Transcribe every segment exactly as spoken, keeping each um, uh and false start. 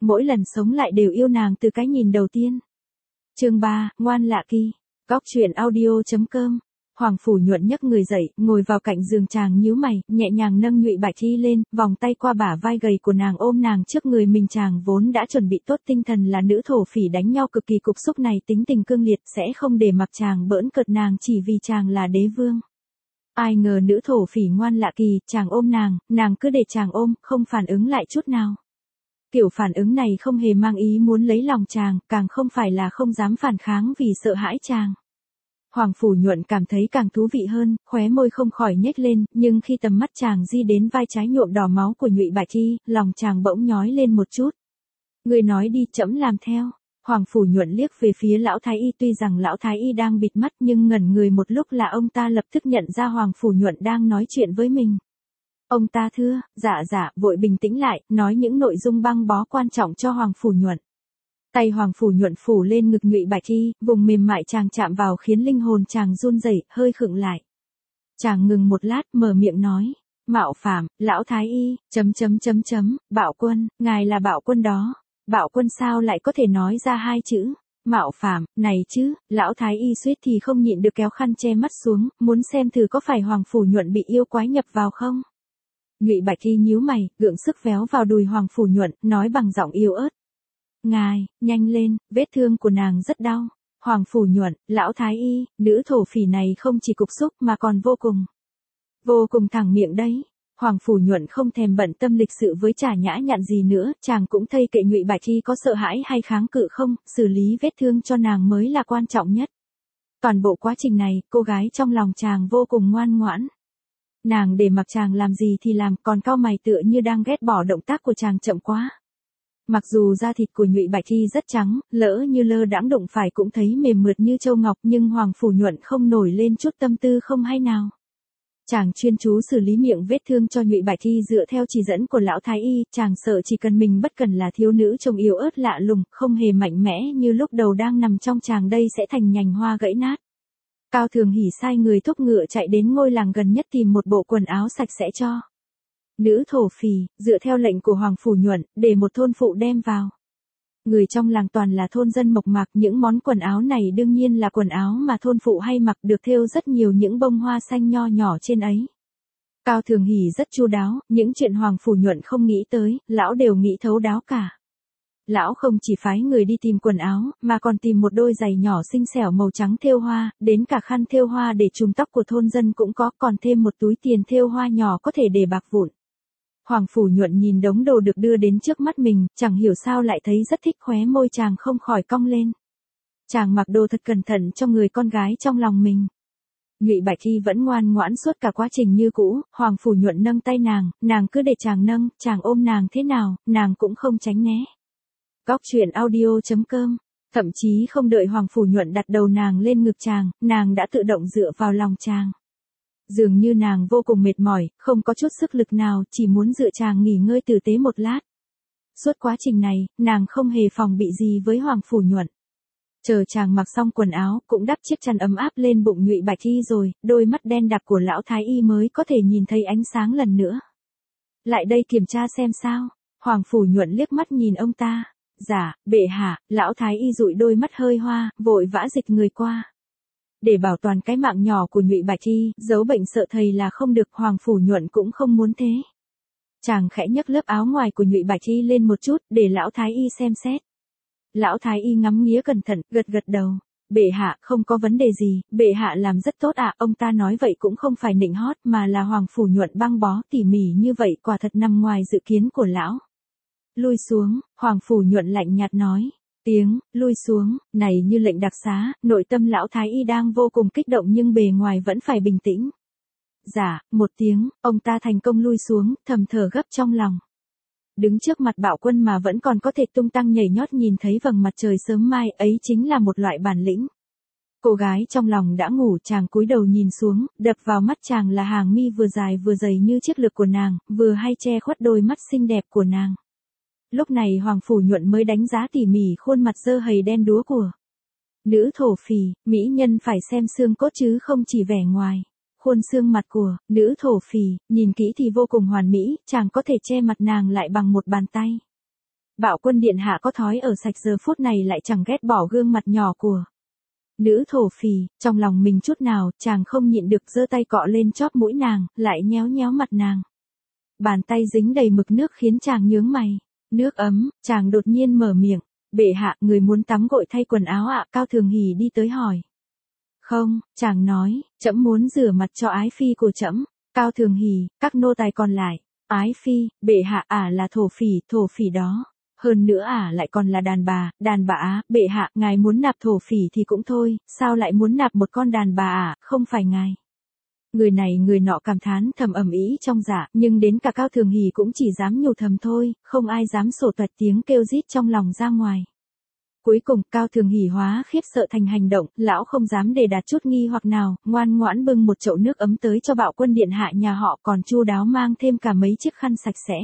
mỗi lần sống lại đều yêu nàng từ cái nhìn đầu tiên. Chương ba, ngoan lạ kỳ. Góc truyện audio chấm com. Hoàng Phủ Nhuận nhấc người dậy, ngồi vào cạnh giường chàng nhíu mày, nhẹ nhàng nâng Nhụy Bạch Chi lên, vòng tay qua bả vai gầy của nàng ôm nàng trước người mình. Chàng vốn đã chuẩn bị tốt tinh thần là nữ thổ phỉ đánh nhau cực kỳ cục xúc này tính tình cương liệt sẽ không để mặc chàng bỡn cợt nàng chỉ vì chàng là đế vương. Ai ngờ nữ thổ phỉ ngoan lạ kỳ, chàng ôm nàng, nàng cứ để chàng ôm, không phản ứng lại chút nào. Kiểu phản ứng này không hề mang ý muốn lấy lòng chàng, càng không phải là không dám phản kháng vì sợ hãi chàng. Hoàng Phủ Nhuận cảm thấy càng thú vị hơn, khóe môi không khỏi nhếch lên, nhưng khi tầm mắt chàng di đến vai trái nhuộm đỏ máu của Nhụy Bạch Chi, lòng chàng bỗng nhói lên một chút. Người nói đi, trẫm làm theo. Hoàng Phủ Nhuận liếc về phía lão thái y, tuy rằng lão thái y đang bịt mắt nhưng ngẩn người một lúc là ông ta lập tức nhận ra Hoàng Phủ Nhuận đang nói chuyện với mình. Ông ta thưa, dạ dạ, vội bình tĩnh lại, nói những nội dung băng bó quan trọng cho Hoàng Phủ Nhuận. Tay Hoàng Phủ Nhuận phủ lên ngực Nhụy Bạch Chi, vùng mềm mại chàng chạm vào khiến linh hồn chàng run rẩy, hơi khựng lại. Chàng ngừng một lát, mở miệng nói, mạo phạm, lão thái y, chấm chấm chấm chấm, Bạo Quân, ngài là Bạo Quân đó. Bạo Quân sao lại có thể nói ra hai chữ mạo phạm này chứ? Lão thái y suýt thì không nhịn được kéo khăn che mắt xuống, muốn xem thử có phải Hoàng Phủ Nhuận bị yêu quái nhập vào không. Nhụy Bạch Chi nhíu mày, gượng sức véo vào đùi Hoàng Phủ Nhuận, nói bằng giọng yếu ớt. Ngài, nhanh lên, vết thương của nàng rất đau. Hoàng Phủ Nhuận, lão thái y, nữ thổ phỉ này không chỉ cục xúc mà còn vô cùng, vô cùng thẳng miệng đấy. Hoàng Phủ Nhuận không thèm bận tâm lịch sự với Trà Nhã Nhặn gì nữa, chàng cũng thây kệ Nhụy Bạch Chi có sợ hãi hay kháng cự không, xử lý vết thương cho nàng mới là quan trọng nhất. Toàn bộ quá trình này, cô gái trong lòng chàng vô cùng ngoan ngoãn. Nàng để mặc chàng làm gì thì làm, còn cau mày tựa như đang ghét bỏ động tác của chàng chậm quá. Mặc dù da thịt của Nhụy Bạch Chi rất trắng, lỡ như lơ đãng đụng phải cũng thấy mềm mượt như châu ngọc, nhưng Hoàng Phủ Nhuận không nổi lên chút tâm tư không hay nào. Chàng chuyên chú xử lý miệng vết thương cho Nhụy Bạch Chi dựa theo chỉ dẫn của lão thái y, chàng sợ chỉ cần mình bất cần là thiếu nữ trông yếu ớt lạ lùng, không hề mạnh mẽ như lúc đầu đang nằm trong chàng đây sẽ thành nhành hoa gãy nát. Cao Thường Hỉ sai người thúc ngựa chạy đến ngôi làng gần nhất tìm một bộ quần áo sạch sẽ cho nữ thổ phỉ, dựa theo lệnh của Hoàng Phủ Nhuận, để một thôn phụ đem vào. Người trong làng toàn là thôn dân mộc mạc, những món quần áo này đương nhiên là quần áo mà thôn phụ hay mặc, được thêu rất nhiều những bông hoa xanh nho nhỏ trên ấy. Cao Thường Hỉ rất chu đáo, những chuyện Hoàng Phủ Nhuận không nghĩ tới, lão đều nghĩ thấu đáo cả. Lão không chỉ phái người đi tìm quần áo, mà còn tìm một đôi giày nhỏ xinh xẻo màu trắng thêu hoa, đến cả khăn thêu hoa để trùm tóc của thôn dân cũng có, còn thêm một túi tiền thêu hoa nhỏ có thể để bạc vụn. Hoàng Phủ Nhuận nhìn đống đồ được đưa đến trước mắt mình, chẳng hiểu sao lại thấy rất thích, khóe môi chàng không khỏi cong lên. Chàng mặc đồ thật cẩn thận cho người con gái trong lòng mình. Nhụy Bạch Chi vẫn ngoan ngoãn suốt cả quá trình như cũ, Hoàng Phủ Nhuận nâng tay nàng, nàng cứ để chàng nâng, chàng ôm nàng thế nào, nàng cũng không tránh né. Góc truyện audio chấm com. Thậm chí không đợi Hoàng Phủ Nhuận đặt đầu nàng lên ngực chàng, nàng đã tự động dựa vào lòng chàng. Dường như nàng vô cùng mệt mỏi, không có chút sức lực nào, chỉ muốn dựa chàng nghỉ ngơi tử tế một lát. Suốt quá trình này, nàng không hề phòng bị gì với Hoàng Phủ Nhuận. Chờ chàng mặc xong quần áo, cũng đắp chiếc chăn ấm áp lên bụng Nhụy Bạch Chi rồi, đôi mắt đen đặc của lão thái y mới có thể nhìn thấy ánh sáng lần nữa. Lại đây kiểm tra xem sao. Hoàng Phủ Nhuận liếc mắt nhìn ông ta. Dạ, bệ hạ. Lão thái y dụi đôi mắt hơi hoa, vội vã dịch người qua. Để bảo toàn cái mạng nhỏ của Nhụy Bạch Chi, giấu bệnh sợ thầy là không được, Hoàng Phủ Nhuận cũng không muốn thế. Chàng khẽ nhấc lớp áo ngoài của Nhụy Bạch Chi lên một chút, để lão thái y xem xét. Lão thái y ngắm nghía cẩn thận, gật gật đầu. Bệ hạ, không có vấn đề gì, bệ hạ làm rất tốt ạ. Ông ta nói vậy cũng không phải nịnh hót, mà là Hoàng Phủ Nhuận băng bó tỉ mỉ như vậy quả thật nằm ngoài dự kiến của lão. Lui xuống, Hoàng Phủ Nhuận lạnh nhạt nói. Tiếng, lui xuống, này như lệnh đặc xá, nội tâm lão thái y đang vô cùng kích động nhưng bề ngoài vẫn phải bình tĩnh. Dạ, một tiếng, ông ta thành công lui xuống, thầm thở gấp trong lòng. Đứng trước mặt Bạo Quân mà vẫn còn có thể tung tăng nhảy nhót nhìn thấy vầng mặt trời sớm mai, ấy chính là một loại bản lĩnh. Cô gái trong lòng đã ngủ, chàng cúi đầu nhìn xuống, đập vào mắt chàng là hàng mi vừa dài vừa dày như chiếc lược của nàng, vừa hay che khuất đôi mắt xinh đẹp của nàng. Lúc này Hoàng Phủ Nhuận mới đánh giá tỉ mỉ khuôn mặt dơ hầy đen đúa của nữ thổ phỉ, mỹ nhân phải xem xương cốt chứ không chỉ vẻ ngoài. Khuôn xương mặt của nữ thổ phỉ, nhìn kỹ thì vô cùng hoàn mỹ, chàng có thể che mặt nàng lại bằng một bàn tay. Bạo quân điện hạ có thói ở sạch giờ phút này lại chẳng ghét bỏ gương mặt nhỏ của nữ thổ phỉ, trong lòng mình chút nào, chàng không nhịn được giơ tay cọ lên chóp mũi nàng, lại nhéo nhéo mặt nàng. Bàn tay dính đầy mực nước khiến chàng nhướng mày. Nước ấm, chàng đột nhiên mở miệng. Bệ hạ, người muốn tắm gội thay quần áo ạ? Cao Thường Hỉ đi tới hỏi. Không, chàng nói, trẫm muốn rửa mặt cho ái phi của trẫm. Cao Thường Hỉ, các nô tài còn lại. Ái phi, bệ hạ ả là thổ phỉ, thổ phỉ đó. Hơn nữa ả lại còn là đàn bà, đàn bà á, bệ hạ, ngài muốn nạp thổ phỉ thì cũng thôi, sao lại muốn nạp một con đàn bà ả, không phải ngài. Người này người nọ cảm thán thầm ầm ĩ trong dạ, nhưng đến cả Cao Thường Hỉ cũng chỉ dám nhủ thầm thôi, không ai dám sổ toẹt tiếng kêu rít trong lòng ra ngoài. Cuối cùng, Cao Thường Hỉ hóa khiếp sợ thành hành động, lão không dám để đạt chút nghi hoặc nào, ngoan ngoãn bưng một chậu nước ấm tới cho Bạo quân điện hạ nhà họ, còn chu đáo mang thêm cả mấy chiếc khăn sạch sẽ.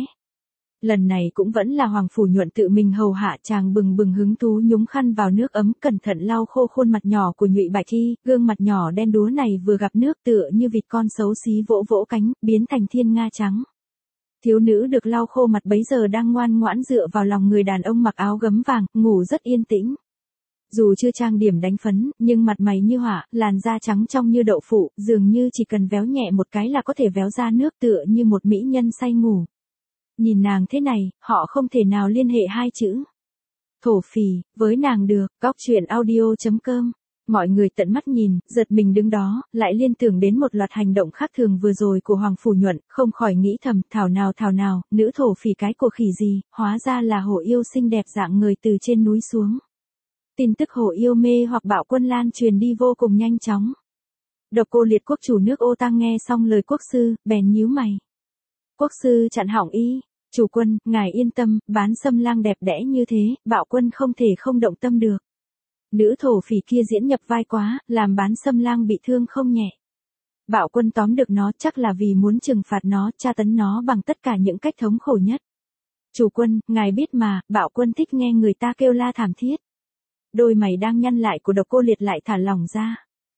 Lần này cũng vẫn là Hoàng Phủ Nhuận tự mình hầu hạ, chàng bừng bừng hứng thú nhúng khăn vào nước ấm, cẩn thận lau khô khuôn mặt nhỏ của Nhụy Bạch Thi, gương mặt nhỏ đen đúa này vừa gặp nước tựa như vịt con xấu xí vỗ vỗ cánh, biến thành thiên nga trắng. Thiếu nữ được lau khô mặt bấy giờ đang ngoan ngoãn dựa vào lòng người đàn ông mặc áo gấm vàng, ngủ rất yên tĩnh. Dù chưa trang điểm đánh phấn, nhưng mặt mày như hỏa, làn da trắng trong như đậu phụ, dường như chỉ cần véo nhẹ một cái là có thể véo ra nước, tựa như một mỹ nhân say ngủ. Nhìn nàng thế này, họ không thể nào liên hệ hai chữ thổ phỉ với nàng được. Góc truyện audio chấm com. Mọi người tận mắt nhìn, giật mình đứng đó, lại liên tưởng đến một loạt hành động khác thường vừa rồi của Hoàng Phủ Nhuận, không khỏi nghĩ thầm, thảo nào thảo nào, nữ thổ phỉ cái của khỉ gì, hóa ra là hổ yêu xinh đẹp dạng người từ trên núi xuống. Tin tức hổ yêu mê hoặc Bạo quân lan truyền đi vô cùng nhanh chóng. Độc Cô Liệt quốc chủ nước Ô Tang nghe xong lời quốc sư, bèn nhíu mày. Quốc sư chặn hỏng y. Chủ quân, ngài yên tâm, Bán Sâm Lang đẹp đẽ như thế, Bạo quân không thể không động tâm được. Nữ thổ phỉ kia diễn nhập vai quá, làm Bán Sâm Lang bị thương không nhẹ. Bạo quân tóm được nó chắc là vì muốn trừng phạt nó, tra tấn nó bằng tất cả những cách thống khổ nhất. Chủ quân, ngài biết mà, Bạo quân thích nghe người ta kêu la thảm thiết. Đôi mày đang nhăn lại của Độc Cô Liệt lại thả lỏng ra.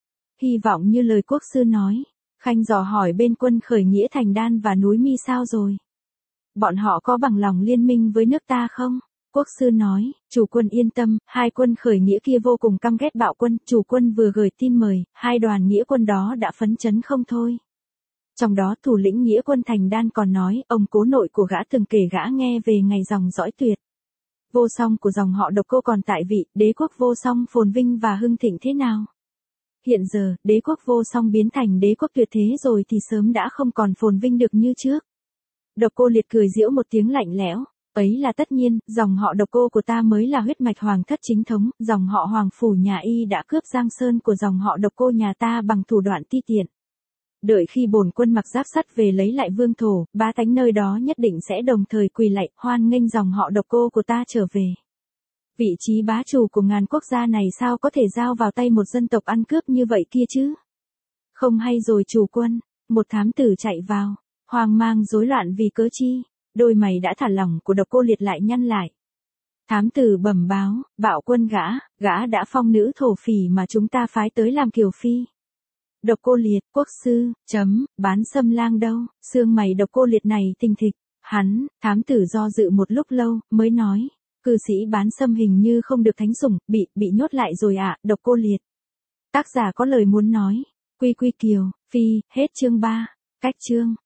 Hy vọng như lời quốc sư nói. Khanh dò hỏi bên quân khởi nghĩa Thành Đan và núi Mi sao rồi? Bọn họ có bằng lòng liên minh với nước ta không? Quốc sư nói, chủ quân yên tâm, hai quân khởi nghĩa kia vô cùng căm ghét Bạo quân, chủ quân vừa gửi tin mời, hai đoàn nghĩa quân đó đã phấn chấn không thôi. Trong đó thủ lĩnh nghĩa quân Thành Đan còn nói, ông cố nội của gã từng kể gã nghe về ngày dòng dõi tuyệt. Vô song của dòng họ Độc Cô còn tại vị, đế quốc vô song phồn vinh và hưng thịnh thế nào? Hiện giờ, đế quốc vô song biến thành đế quốc tuyệt thế rồi thì sớm đã không còn phồn vinh được như trước. Độc Cô Liệt cười giễu một tiếng lạnh lẽo, ấy là tất nhiên, dòng họ Độc Cô của ta mới là huyết mạch hoàng thất chính thống, dòng họ Hoàng Phủ nhà y đã cướp Giang Sơn của dòng họ Độc Cô nhà ta bằng thủ đoạn ti tiện. Đợi khi bổn quân mặc giáp sắt về lấy lại vương thổ, bá tánh nơi đó nhất định sẽ đồng thời quỳ lạy, hoan nghênh dòng họ Độc Cô của ta trở về. Vị trí bá chủ của ngàn quốc gia này sao có thể giao vào tay một dân tộc ăn cướp như vậy kia chứ? Không hay rồi chủ quân, một thám tử chạy vào, hoang mang rối loạn vì cớ chi, đôi mày đã thả lỏng của Độc Cô Liệt lại nhăn lại. Thám tử bẩm báo, Bạo quân gã, gã đã phong nữ thổ phỉ mà chúng ta phái tới làm kiều phi. Độc Cô Liệt, quốc sư, chấm, Bán Sâm Lang đâu? Xương mày Độc Cô Liệt này thình thịch, hắn, thám tử do dự một lúc lâu, mới nói. Cư sĩ Bán Sâm hình như không được thánh sủng, bị, bị nhốt lại rồi ạ, à, Độc Cô Liệt. Tác giả có lời muốn nói. Quy Quy Kiều, Phi, hết chương ba. Cách chương.